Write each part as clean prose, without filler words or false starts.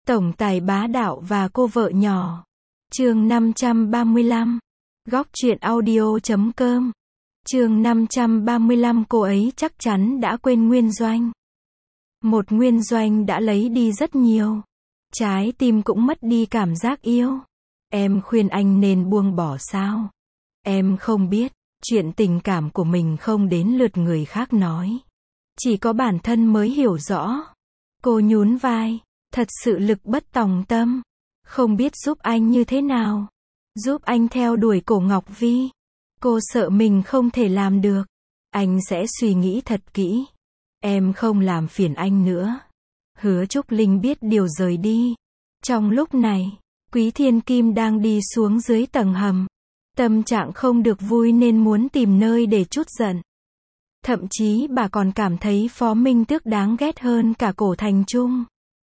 Tổng tài bá đạo và cô vợ nhỏ. Chương 535. Góc truyện audio.com. Chương 535. Cô ấy chắc chắn đã quên Nguyên Doanh. Một Nguyên Doanh đã lấy đi rất nhiều. Trái tim cũng mất đi cảm giác yêu. Em khuyên anh nên buông bỏ sao? Em không biết, chuyện tình cảm của mình không đến lượt người khác nói. Chỉ có bản thân mới hiểu rõ. Cô nhún vai, thật sự lực bất tòng tâm. Không biết giúp anh như thế nào. Giúp anh theo đuổi Cổ Ngọc Vi. Cô sợ mình không thể làm được. Anh sẽ suy nghĩ thật kỹ. Em không làm phiền anh nữa. Hứa Trúc Linh biết điều rời đi. Trong lúc này, Quý Thiên Kim đang đi xuống dưới tầng hầm. Tâm trạng không được vui nên muốn tìm nơi để trút giận. Thậm chí bà còn cảm thấy Phó Minh Tước đáng ghét hơn cả Cổ Thành Trung.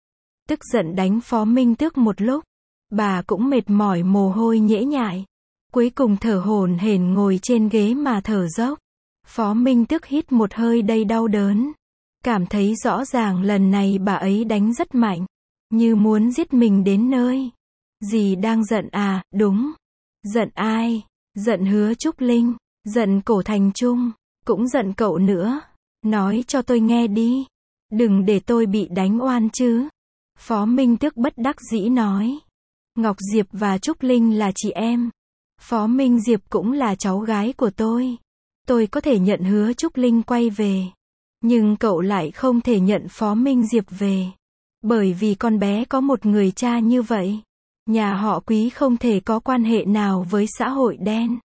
Tức giận đánh Phó Minh Tước một lúc, bà cũng mệt mỏi mồ hôi nhễ nhại. Cuối cùng thở hổn hển ngồi trên ghế mà thở dốc. Phó Minh Tước hít một hơi đầy đau đớn. Cảm thấy rõ ràng lần này bà ấy đánh rất mạnh. Như muốn giết mình đến nơi. Dì đang giận à? Đúng. Giận ai? Giận Hứa Trúc Linh. Giận Cổ Thành Trung. Cũng giận cậu nữa. Nói cho tôi nghe đi. Đừng để tôi bị đánh oan chứ. Phó Minh Tước bất đắc dĩ nói. Ngọc Diệp và Trúc Linh là chị em. Phó Minh Diệp cũng là cháu gái của tôi. Tôi có thể nhận Hứa Trúc Linh quay về. Nhưng cậu lại không thể nhận Phó Minh Diệp về. Bởi vì con bé có một người cha như vậy. Nhà họ Quý không thể có quan hệ nào với xã hội đen.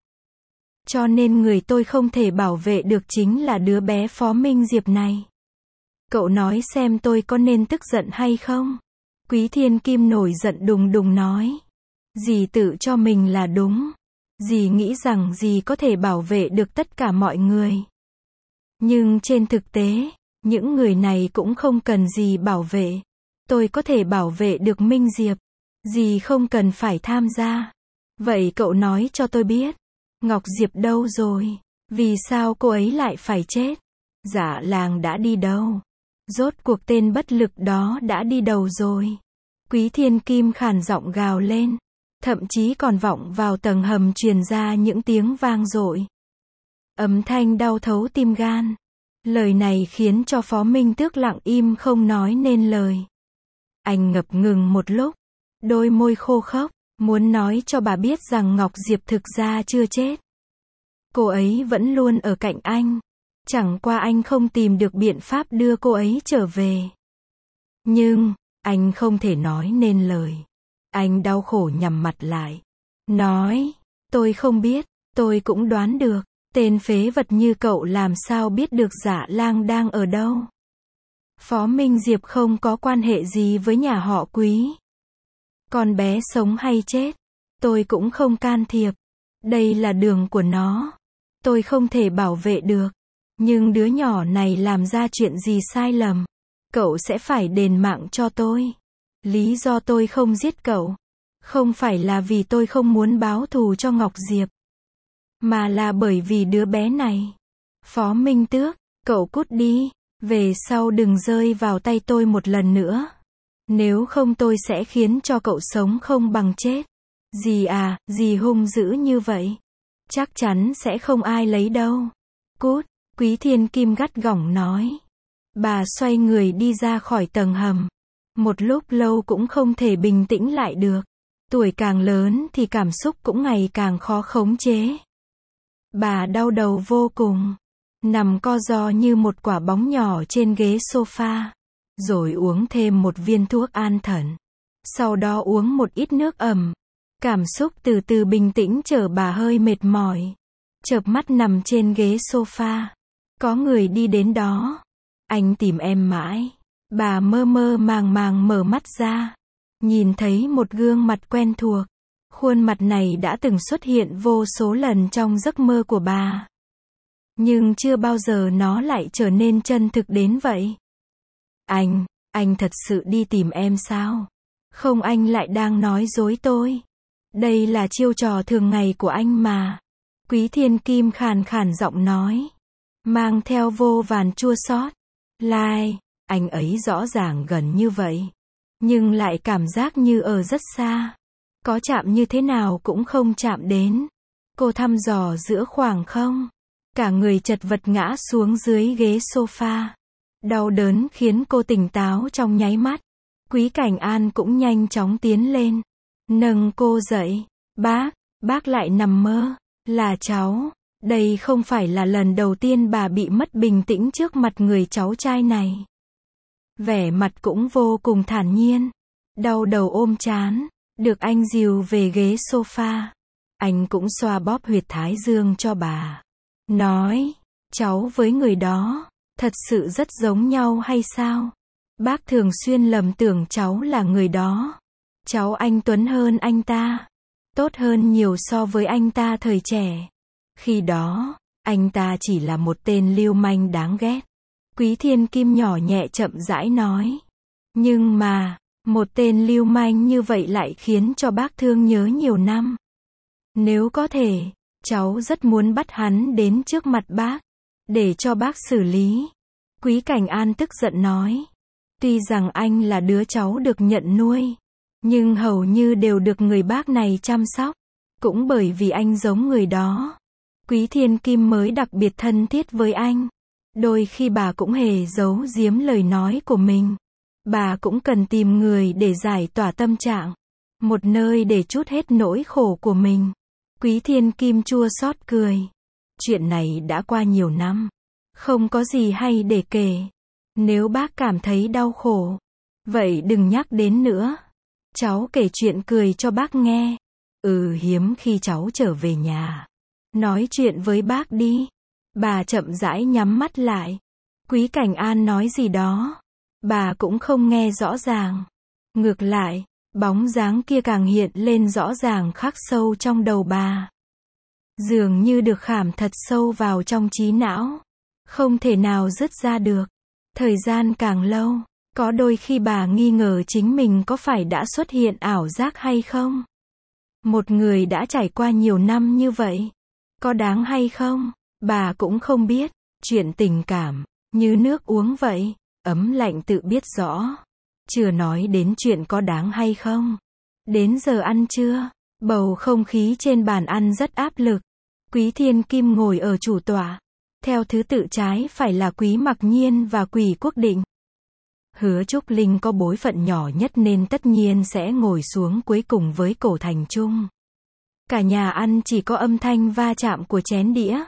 Cho nên người tôi không thể bảo vệ được chính là đứa bé Phó Minh Diệp này. Cậu nói xem tôi có nên tức giận hay không? Quý Thiên Kim nổi giận đùng đùng nói. Dì tự cho mình là đúng. Dì nghĩ rằng dì có thể bảo vệ được tất cả mọi người. Nhưng trên thực tế, những người này cũng không cần dì bảo vệ. Tôi có thể bảo vệ được Minh Diệp. Dì không cần phải tham gia. Vậy cậu nói cho tôi biết. Ngọc Diệp đâu rồi? Vì sao cô ấy lại phải chết? Dạ làng đã đi đâu? Rốt cuộc tên bất lực đó đã đi đâu rồi? Quý Thiên Kim khàn giọng gào lên. Thậm chí còn vọng vào tầng hầm truyền ra những tiếng vang dội. Âm thanh đau thấu tim gan. Lời này khiến cho Phó Minh Tước lặng im không nói nên lời. Anh ngập ngừng một lúc. Đôi môi khô khốc. Muốn nói cho bà biết rằng Ngọc Diệp thực ra chưa chết. Cô ấy vẫn luôn ở cạnh anh. Chẳng qua anh không tìm được biện pháp đưa cô ấy trở về. Nhưng, anh không thể nói nên lời. Anh đau khổ nhắm mặt lại. Nói, tôi không biết, tôi cũng đoán được. Tên phế vật như cậu làm sao biết được Dạ Lang đang ở đâu. Phó Minh Diệp không có quan hệ gì với nhà họ Quý. Con bé sống hay chết, tôi cũng không can thiệp. Đây là đường của nó. Tôi không thể bảo vệ được. Nhưng đứa nhỏ này làm ra chuyện gì sai lầm, cậu sẽ phải đền mạng cho tôi. Lý do tôi không giết cậu, không phải là vì tôi không muốn báo thù cho Ngọc Diệp, mà là bởi vì đứa bé này. Phó Minh Tước, cậu cút đi, về sau đừng rơi vào tay tôi một lần nữa. Nếu không tôi sẽ khiến cho cậu sống không bằng chết. Dì à, dì hung dữ như vậy. Chắc chắn sẽ không ai lấy đâu. Cút, Quý Thiên Kim gắt gỏng nói. Bà xoay người đi ra khỏi tầng hầm. Một lúc lâu cũng không thể bình tĩnh lại được. Tuổi càng lớn thì cảm xúc cũng ngày càng khó khống chế. Bà đau đầu vô cùng. Nằm co ro như một quả bóng nhỏ trên ghế sofa. Rồi uống thêm một viên thuốc an thần. Sau đó uống một ít nước ẩm. Cảm xúc từ từ bình tĩnh chở bà hơi mệt mỏi. Chợp mắt nằm trên ghế sofa. Có người đi đến đó. Anh tìm em mãi. Bà mơ mơ màng màng mở mắt ra. Nhìn thấy một gương mặt quen thuộc. Khuôn mặt này đã từng xuất hiện vô số lần trong giấc mơ của bà. Nhưng chưa bao giờ nó lại trở nên chân thực đến vậy. Anh thật sự đi tìm em sao? Không, anh lại đang nói dối tôi. Đây là chiêu trò thường ngày của anh mà. Quý Thiên Kim khàn khàn giọng nói. Mang theo vô vàn chua xót. Lai, anh ấy rõ ràng gần như vậy. nhưng lại cảm giác như ở rất xa. Có chạm như thế nào cũng không chạm đến. Cô thăm dò giữa khoảng không. Cả người chật vật ngã xuống dưới ghế sofa. Đau đớn khiến cô tỉnh táo trong nháy mắt. Quý Cảnh An cũng nhanh chóng tiến lên. Nâng cô dậy. Bác lại nằm mơ. Là cháu. Đây không phải là lần đầu tiên bà bị mất bình tĩnh trước mặt người cháu trai này. Vẻ mặt cũng vô cùng thản nhiên. Đau đầu ôm trán. Được anh dìu về ghế sofa. Anh cũng xoa bóp huyệt thái dương cho bà. Nói, cháu với người đó, thật sự rất giống nhau hay sao? Bác thường xuyên lầm tưởng cháu là người đó. Cháu anh tuấn hơn anh ta. Tốt hơn nhiều so với anh ta thời trẻ. Khi đó, anh ta chỉ là một tên lưu manh đáng ghét. Quý Thiên Kim nhỏ nhẹ chậm rãi nói. Nhưng mà, một tên lưu manh như vậy lại khiến cho bác thương nhớ nhiều năm. Nếu có thể, cháu rất muốn bắt hắn đến trước mặt bác, để cho bác xử lý. Quý Cảnh An tức giận nói. Tuy rằng anh là đứa cháu được nhận nuôi, nhưng hầu như đều được người bác này chăm sóc. Cũng bởi vì anh giống người đó, Quý Thiên Kim mới đặc biệt thân thiết với anh. Đôi khi bà cũng hề giấu giếm lời nói của mình. Bà cũng cần tìm người để giải tỏa tâm trạng. Một nơi để trút hết nỗi khổ của mình. Quý Thiên Kim chua xót cười. Chuyện này đã qua nhiều năm. Không có gì hay để kể. Nếu bác cảm thấy đau khổ, vậy đừng nhắc đến nữa. Cháu kể chuyện cười cho bác nghe. Hiếm khi cháu trở về nhà. Nói chuyện với bác đi. Bà chậm rãi nhắm mắt lại. Quý Cảnh An nói gì đó. Bà cũng không nghe rõ ràng. Ngược lại, bóng dáng kia càng hiện lên rõ ràng khắc sâu trong đầu bà. Dường như được khảm thật sâu vào trong trí não. Không thể nào dứt ra được. Thời gian càng lâu, có đôi khi bà nghi ngờ chính mình có phải đã xuất hiện ảo giác hay không. Một người đã trải qua nhiều năm như vậy, có đáng hay không, bà cũng không biết. Chuyện tình cảm, như nước uống vậy, ấm lạnh tự biết rõ. Chưa nói đến chuyện có đáng hay không. Đến giờ ăn trưa, bầu không khí trên bàn ăn rất áp lực. Quý Thiên Kim ngồi ở chủ tọa. Theo thứ tự trái phải là Quý Mặc Nhiên và Quý Quốc Định. Hứa Trúc Linh có bối phận nhỏ nhất nên tất nhiên sẽ ngồi xuống cuối cùng với Cổ Thành Trung. Cả nhà ăn chỉ có âm thanh va chạm của chén đĩa,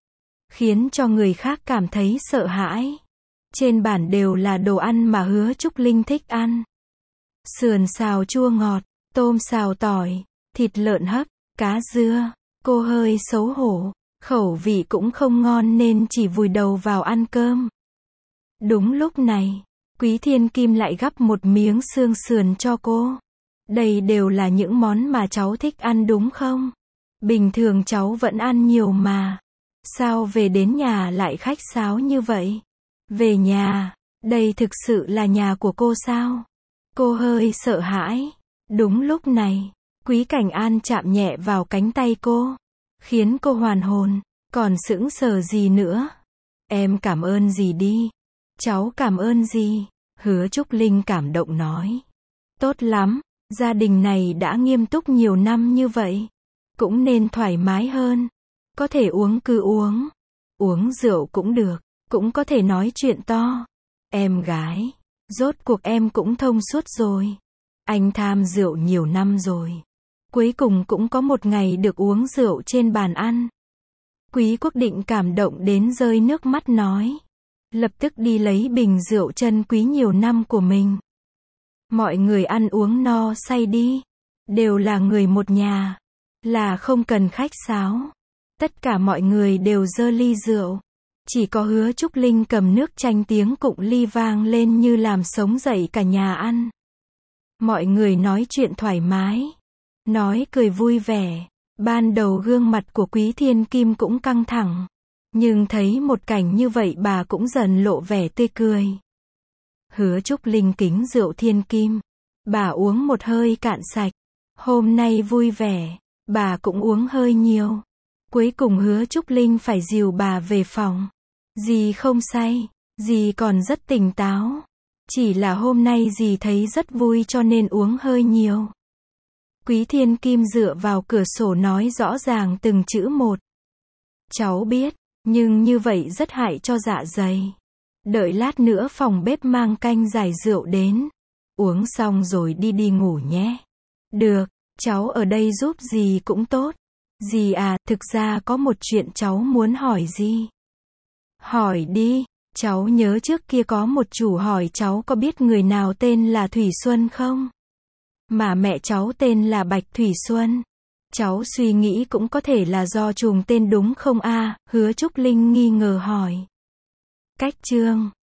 khiến cho người khác cảm thấy sợ hãi. Trên bàn đều là đồ ăn mà Hứa Trúc Linh thích ăn. Sườn xào chua ngọt, tôm xào tỏi, thịt lợn hấp, cá dưa. Cô hơi xấu hổ, khẩu vị cũng không ngon nên chỉ vùi đầu vào ăn cơm. Đúng lúc này, Quý Thiên Kim lại gắp một miếng xương sườn cho cô. Đây đều là những món mà cháu thích ăn đúng không? Bình thường cháu vẫn ăn nhiều mà. Sao về đến nhà lại khách sáo như vậy? Về nhà, đây thực sự là nhà của cô sao? Cô hơi sợ hãi. Đúng lúc này, Quý Cảnh An chạm nhẹ vào cánh tay cô, khiến cô hoàn hồn. Còn sững sờ gì nữa? Em cảm ơn dì đi. Cháu cảm ơn gì? Hứa Trúc Linh cảm động nói. Tốt lắm, gia đình này đã nghiêm túc nhiều năm như vậy. Cũng nên thoải mái hơn. Có thể uống cứ uống. Uống rượu cũng được. Cũng có thể nói chuyện to. Em gái, rốt cuộc em cũng thông suốt rồi. Anh tham rượu nhiều năm rồi. Cuối cùng cũng có một ngày được uống rượu trên bàn ăn. Quý Quốc Định cảm động đến rơi nước mắt nói. Lập tức đi lấy bình rượu chân quý nhiều năm của mình. Mọi người ăn uống no say đi. Đều là người một nhà. Là không cần khách sáo. Tất cả mọi người đều giơ ly rượu. Chỉ có Hứa Trúc Linh cầm nước chanh tiếng cụng ly vang lên như làm sống dậy cả nhà ăn. Mọi người nói chuyện thoải mái. Nói cười vui vẻ. Ban đầu gương mặt của Quý Thiên Kim cũng căng thẳng. Nhưng thấy một cảnh như vậy bà cũng dần lộ vẻ tươi cười. Hứa Trúc Linh kính rượu Thiên Kim. Bà uống một hơi cạn sạch. Hôm nay vui vẻ. Bà cũng uống hơi nhiều. Cuối cùng Hứa Trúc Linh phải dìu bà về phòng. Dì không say. Dì còn rất tỉnh táo. Chỉ là hôm nay dì thấy rất vui cho nên uống hơi nhiều. Quý Thiên Kim dựa vào cửa sổ nói rõ ràng từng chữ một. Cháu biết, nhưng như vậy rất hại cho dạ dày. Đợi lát nữa phòng bếp mang canh giải rượu đến. Uống xong rồi đi ngủ nhé. Được, cháu ở đây giúp dì cũng tốt. Dì à, thực ra có một chuyện cháu muốn hỏi dì. Hỏi đi, cháu nhớ trước kia có một chủ hỏi cháu có biết người nào tên là Thủy Xuân không? Mà mẹ cháu tên là Bạch Thủy Xuân. Cháu suy nghĩ cũng có thể là do trùng tên đúng không a? Hứa Trúc Linh nghi ngờ hỏi. Cách chương